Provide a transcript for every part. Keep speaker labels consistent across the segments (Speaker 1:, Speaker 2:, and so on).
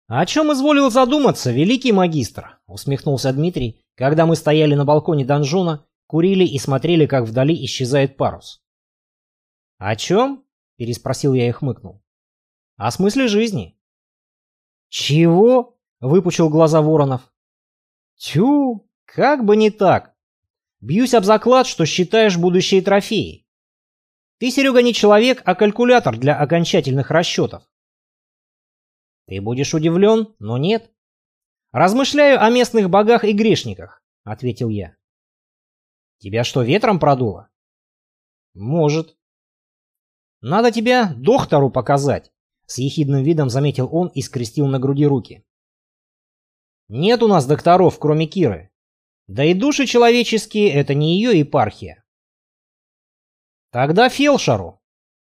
Speaker 1: «О чем изволил задуматься, великий магистр?» — усмехнулся Дмитрий, когда мы стояли на балконе донжона, курили и смотрели, как вдали исчезает парус. «О чем?» — переспросил я и хмыкнул. «О смысле жизни». «Чего?» — выпучил глаза Воронов. «Тю, как бы не так. Бьюсь об заклад, что считаешь будущие трофеи. Ты, Серега, не человек, а калькулятор для окончательных расчетов». «Ты будешь удивлен, но нет. Размышляю о местных богах и грешниках», — ответил я. «Тебя что, ветром продуло?» «Может». «Надо тебя доктору показать», — с ехидным видом заметил он и скрестил на груди руки. «Нет у нас докторов, кроме Киры. Да и души человеческие — это не ее епархия». «Тогда фельдшеру».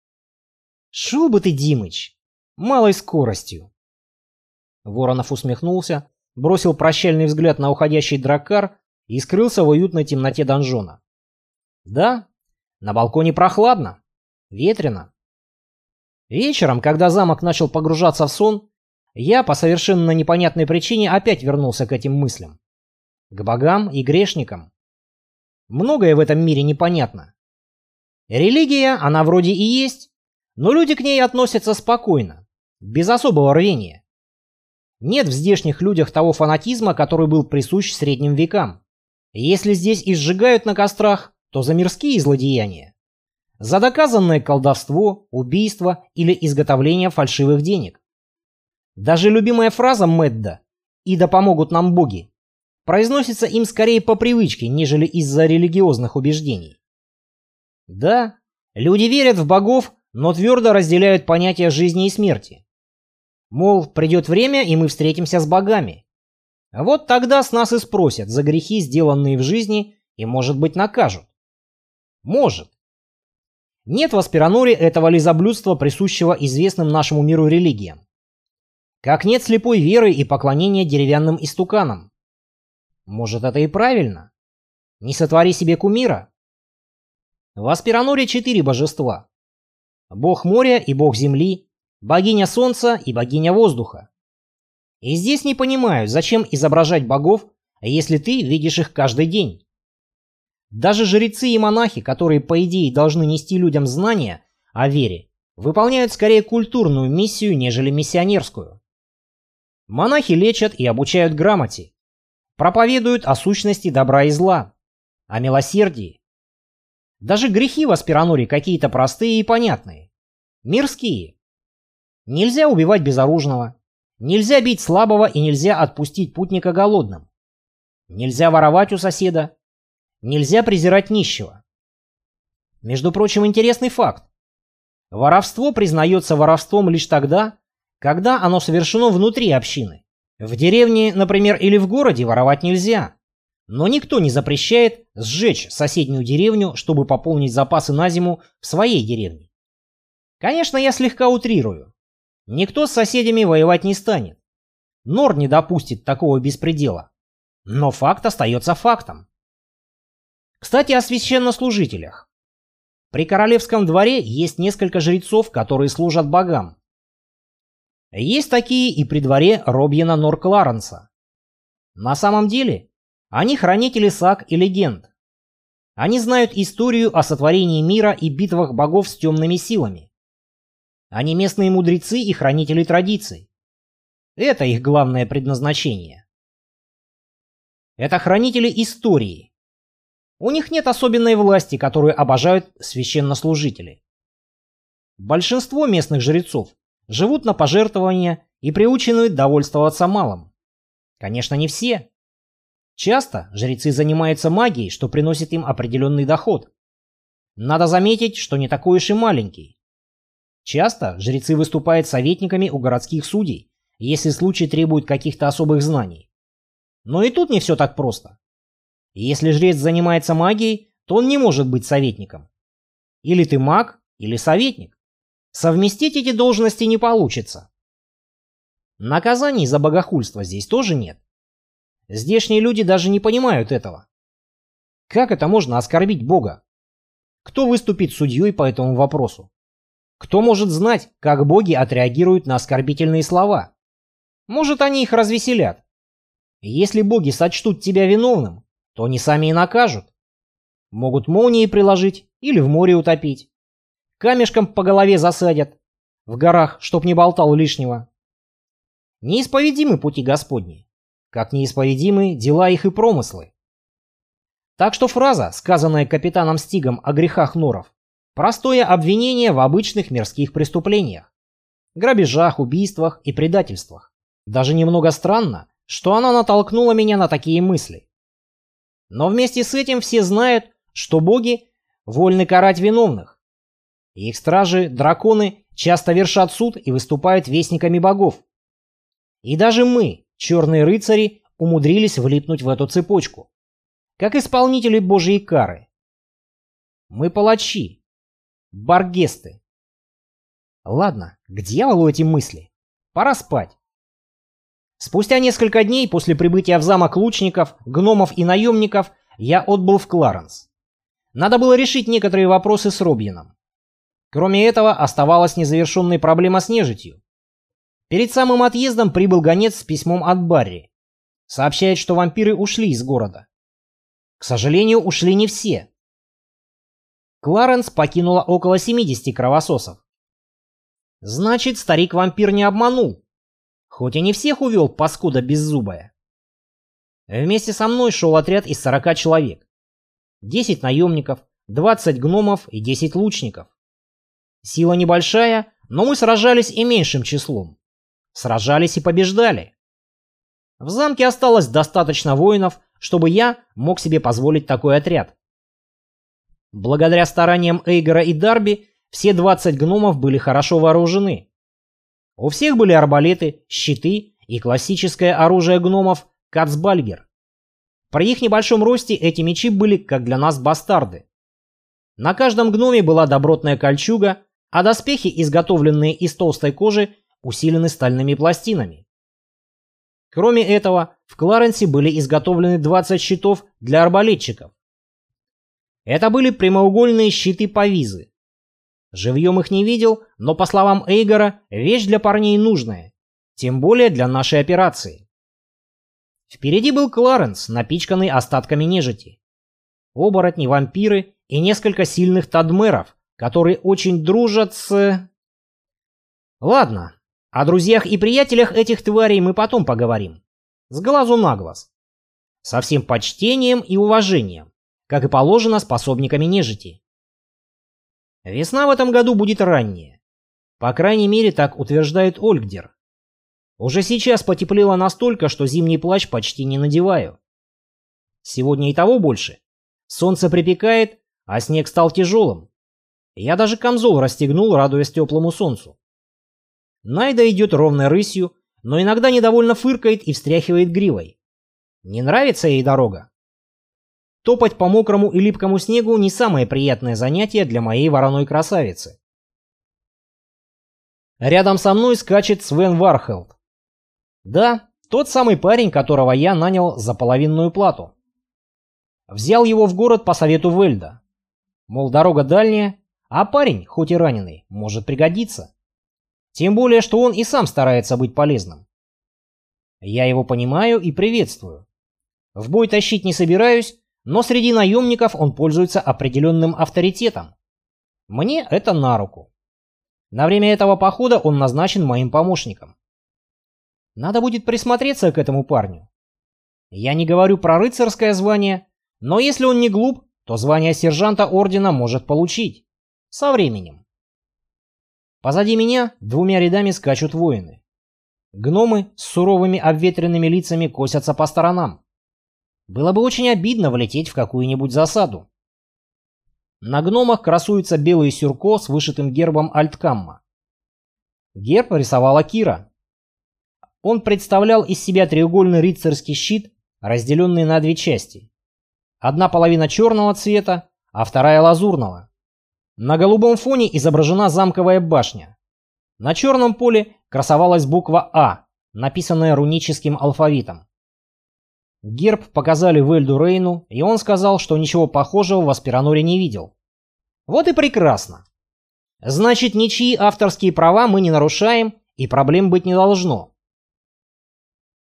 Speaker 1: «Шел бы ты, Димыч, малой скоростью». Воронов усмехнулся, бросил прощальный взгляд на уходящий драккар и скрылся в уютной темноте донжона. Да, на балконе прохладно, ветрено. Вечером, когда замок начал погружаться в сон, я по совершенно непонятной причине опять вернулся к этим мыслям. К богам и грешникам. Многое в этом мире непонятно. Религия, она вроде и есть, но люди к ней относятся спокойно, без особого рвения. Нет в здешних людях того фанатизма, который был присущ средним векам. Если здесь и сжигают на кострах, то за мирские злодеяния. За доказанное колдовство, убийство или изготовление фальшивых денег. Даже любимая фраза Мэдда «И да помогут нам боги» произносится им скорее по привычке, нежели из-за религиозных убеждений. Да, люди верят в богов, но твердо разделяют понятия жизни и смерти. Мол, придет время, и мы встретимся с богами. А вот тогда с нас и спросят за грехи, сделанные в жизни, и, может быть, накажут. Может. Нет в Аспираноре этого лизоблюдства, присущего известным нашему миру религиям. Как нет слепой веры и поклонения деревянным истуканам. Может, это и правильно? Не сотвори себе кумира. В Аспираноре 4 божества. Бог моря и бог земли, богиня солнца и богиня воздуха. И здесь не понимаю, зачем изображать богов, если ты видишь их каждый день. Даже жрецы и монахи, которые по идее должны нести людям знания о вере, выполняют скорее культурную миссию, нежели миссионерскую. Монахи лечат и обучают грамоте, проповедуют о сущности добра и зла, о милосердии. Даже грехи в Аспираноре какие-то простые и понятные, мирские. Нельзя убивать безоружного, нельзя бить слабого и нельзя отпустить путника голодным. Нельзя воровать у соседа, нельзя презирать нищего. Между прочим, интересный факт. Воровство признается воровством лишь тогда, когда оно совершено внутри общины. В деревне, например, или в городе воровать нельзя, но никто не запрещает сжечь соседнюю деревню, чтобы пополнить запасы на зиму в своей деревне. Конечно, я слегка утрирую. Никто с соседями воевать не станет. Нор не допустит такого беспредела. Но факт остается фактом. Кстати, о священнослужителях. При королевском дворе есть несколько жрецов, которые служат богам. Есть такие и при дворе Робьена Нор-Кларенса. На самом деле, они хранители саг и легенд. Они знают историю о сотворении мира и битвах богов с темными силами. Они местные мудрецы и хранители традиций. Это их главное предназначение. Это хранители истории. У них нет особенной власти, которую обожают священнослужители. Большинство местных жрецов живут на пожертвования и приучены довольствоваться малым. Конечно, не все. Часто жрецы занимаются магией, что приносит им определенный доход. Надо заметить, что не такой уж и маленький. Часто жрецы выступают советниками у городских судей, если случай требует каких-то особых знаний. Но и тут не все так просто. Если жрец занимается магией, то он не может быть советником. Или ты маг, или советник. Совместить эти должности не получится. Наказаний за богохульство здесь тоже нет. Здешние люди даже не понимают этого. Как это можно оскорбить Бога? Кто выступит судьей по этому вопросу? Кто может знать, как боги отреагируют на оскорбительные слова? Может, они их развеселят. Если боги сочтут тебя виновным, то они сами и накажут. Могут молнии приложить или в море утопить. Камешком по голове засадят. В горах, чтоб не болтал лишнего. Неисповедимы пути Господни, как неисповедимы дела их и промыслы. Так что фраза, сказанная капитаном Стигом о грехах норов, простое обвинение в обычных мирских преступлениях, грабежах, убийствах и предательствах. Даже немного странно, что она натолкнула меня на такие мысли. Но вместе с этим все знают, что боги вольны карать виновных. Их стражи, драконы, часто вершат суд и выступают вестниками богов. И даже мы, черные рыцари, умудрились влипнуть в эту цепочку, как исполнители божьей кары. Мы палачи, баргесты. Ладно, к дьяволу эти мысли. Пора спать. Спустя несколько дней после прибытия в замок лучников, гномов и наемников я отбыл в Кларенс. Надо было решить некоторые вопросы с Робьеном. Кроме этого, оставалась незавершенной проблема с нежитью. Перед самым отъездом прибыл гонец с письмом от Барри. Сообщает, что вампиры ушли из города. К сожалению, ушли не все. Кларенс покинула около 70 кровососов. Значит, старик-вампир не обманул. Хоть и не всех увел, паскуда беззубая. Вместе со мной шел отряд из 40 человек. 10 наемников, 20 гномов и 10 лучников. Сила небольшая, но мы сражались и меньшим числом. Сражались и побеждали. В замке осталось достаточно воинов, чтобы я мог себе позволить такой отряд. Благодаря стараниям Эйгора и Дарби все 20 гномов были хорошо вооружены. У всех были арбалеты, щиты и классическое оружие гномов Кацбальгер. При их небольшом росте эти мечи были, как для нас, бастарды. На каждом гноме была добротная кольчуга, а доспехи, изготовленные из толстой кожи, усилены стальными пластинами. Кроме этого, в Кларенсе были изготовлены 20 щитов для арбалетчиков. Это были прямоугольные щиты-повизы. Живьем их не видел, но, по словам Эйгора, вещь для парней нужная, тем более для нашей операции. Впереди был Кларенс, напичканный остатками нежити. Оборотни, вампиры и несколько сильных тадмеров, которые очень дружат с... Ладно, о друзьях и приятелях этих тварей мы потом поговорим. С глазу на глаз. Со всем почтением и уважением, как и положено способниками нежити. Весна в этом году будет ранняя. По крайней мере, так утверждает Ольгдер. Уже сейчас потеплело настолько, что зимний плащ почти не надеваю. Сегодня и того больше. Солнце припекает, а снег стал тяжелым. Я даже камзол расстегнул, радуясь теплому солнцу. Найда идет ровной рысью, но иногда недовольно фыркает и встряхивает гривой. Не нравится ей дорога. Топать по мокрому и липкому снегу не самое приятное занятие для моей вороной красавицы. Рядом со мной скачет Свен Вархелд. Да, тот самый парень, которого я нанял за половинную плату. Взял его в город по совету Вельда. Мол, дорога дальняя, а парень, хоть и раненый, может пригодиться. Тем более, что он и сам старается быть полезным. Я его понимаю и приветствую. В бой тащить не собираюсь, но среди наемников он пользуется определенным авторитетом. Мне это на руку. На время этого похода он назначен моим помощником. Надо будет присмотреться к этому парню. Я не говорю про рыцарское звание, но если он не глуп, то звание сержанта ордена может получить. Со временем. Позади меня двумя рядами скачут воины. Гномы с суровыми обветренными лицами косятся по сторонам. Было бы очень обидно влететь в какую-нибудь засаду. На гномах красуется белый сюрко с вышитым гербом Альткамма. Герб рисовала Кира. Он представлял из себя треугольный рыцарский щит, разделенный на две части. Одна половина черного цвета, а вторая лазурного. На голубом фоне изображена замковая башня. На черном поле красовалась буква «А», написанная руническим алфавитом. Герб показали Вельду Рейну, и он сказал, что ничего похожего в Аспираноре не видел. Вот и прекрасно. Значит, ничьи авторские права мы не нарушаем, и проблем быть не должно.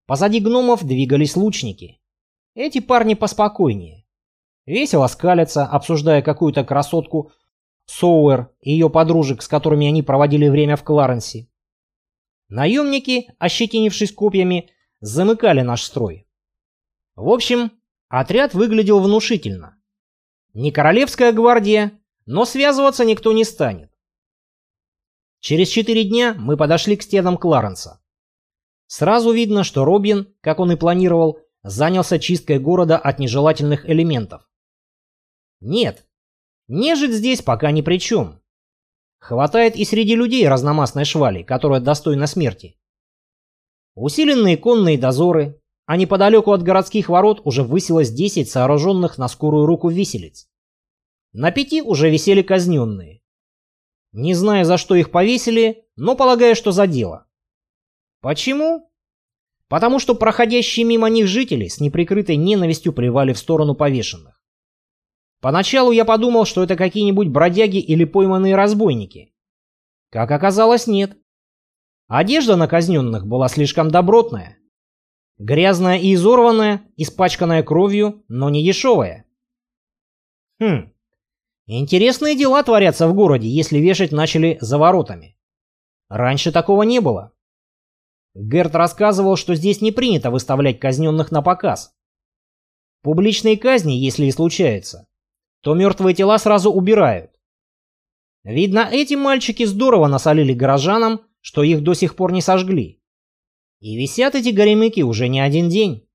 Speaker 1: Позади гномов двигались лучники. Эти парни поспокойнее. Весело скалятся, обсуждая какую-то красотку Соуэр и ее подружек, с которыми они проводили время в Кларенсе. Наемники, ощетинившись копьями, замыкали наш строй. В общем, отряд выглядел внушительно. Не королевская гвардия, но связываться никто не станет. Через 4 дня мы подошли к стенам Кларенса. Сразу видно, что Робин, как он и планировал, занялся чисткой города от нежелательных элементов. Нет, нежить здесь пока ни при чем. Хватает и среди людей разномастной швали, которая достойна смерти. Усиленные конные дозоры, а неподалеку от городских ворот уже высилось 10 сооруженных на скорую руку виселиц. На 5 уже висели казненные. Не знаю, за что их повесили, но полагаю, что за дело. Почему? Потому что проходящие мимо них жители с неприкрытой ненавистью плевали в сторону повешенных. Поначалу я подумал, что это какие-нибудь бродяги или пойманные разбойники. Как оказалось, нет. Одежда на казненных была слишком добротная. Грязная и изорванная, испачканная кровью, но не дешевая. Интересные дела творятся в городе, если вешать начали за воротами. Раньше такого не было. Герт рассказывал, что здесь не принято выставлять казненных на показ. Публичные казни, если и случаются, то мертвые тела сразу убирают. Видно, эти мальчики здорово насолили горожанам, что их до сих пор не сожгли. И висят эти горемыки уже не один день.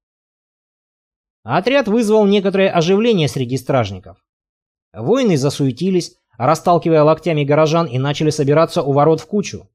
Speaker 1: Отряд вызвал некоторое оживление среди стражников. Воины засуетились, расталкивая локтями горожан, и начали собираться у ворот в кучу.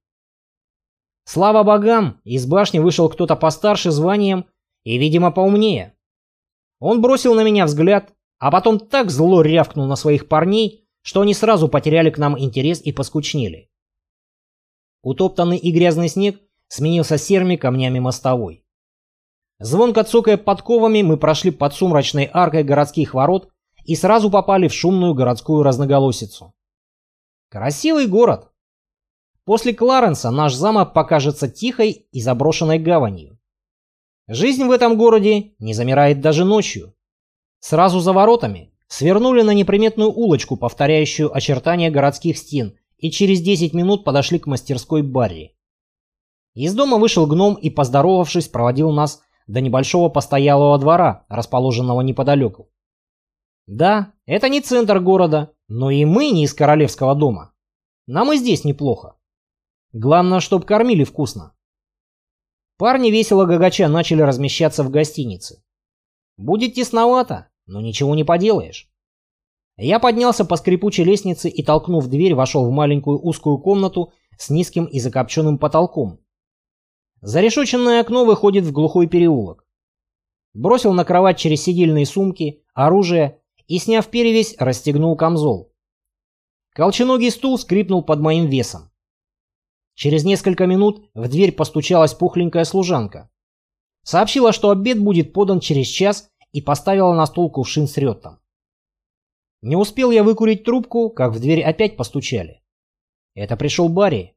Speaker 1: Слава богам, из башни вышел кто-то постарше званием и, видимо, поумнее. Он бросил на меня взгляд, а потом так зло рявкнул на своих парней, что они сразу потеряли к нам интерес и поскучнели. Утоптанный и грязный снег сменился серыми камнями мостовой. Звонко цокая подковами, мы прошли под сумрачной аркой городских ворот и сразу попали в шумную городскую разноголосицу. Красивый город. После Кларенса наш замок покажется тихой и заброшенной гаванью. Жизнь в этом городе не замирает даже ночью. Сразу за воротами свернули на неприметную улочку, повторяющую очертания городских стен, и через 10 минут подошли к мастерской Барри. Из дома вышел гном и, поздоровавшись, проводил нас до небольшого постоялого двора, расположенного неподалеку. Да, это не центр города, но и мы не из королевского дома. Нам и здесь неплохо. Главное, чтоб кормили вкусно. Парни весело гагача начали размещаться в гостинице. Будет тесновато, но ничего не поделаешь. Я поднялся по скрипучей лестнице и, толкнув дверь, вошел в маленькую узкую комнату с низким и закопченным потолком. Зарешоченное окно выходит в глухой переулок. Бросил на кровать через сидельные сумки, оружие и, сняв перевязь, расстегнул камзол. Колченогий стул скрипнул под моим весом. Через несколько минут в дверь постучалась пухленькая служанка. Сообщила, что обед будет подан через час, и поставила на стол кувшин с рёттом. Не успел я выкурить трубку, как в дверь опять постучали. Это пришел Барри.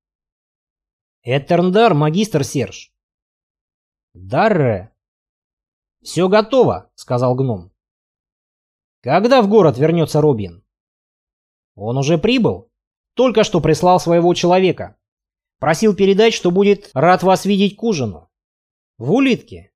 Speaker 1: «Этерндар, магистр Серж». «Дарре». «Все готово», — сказал гном. «Когда в город вернется Робин?» «Он уже прибыл. Только что прислал своего человека. Просил передать, что будет рад вас видеть к ужину. В улитке».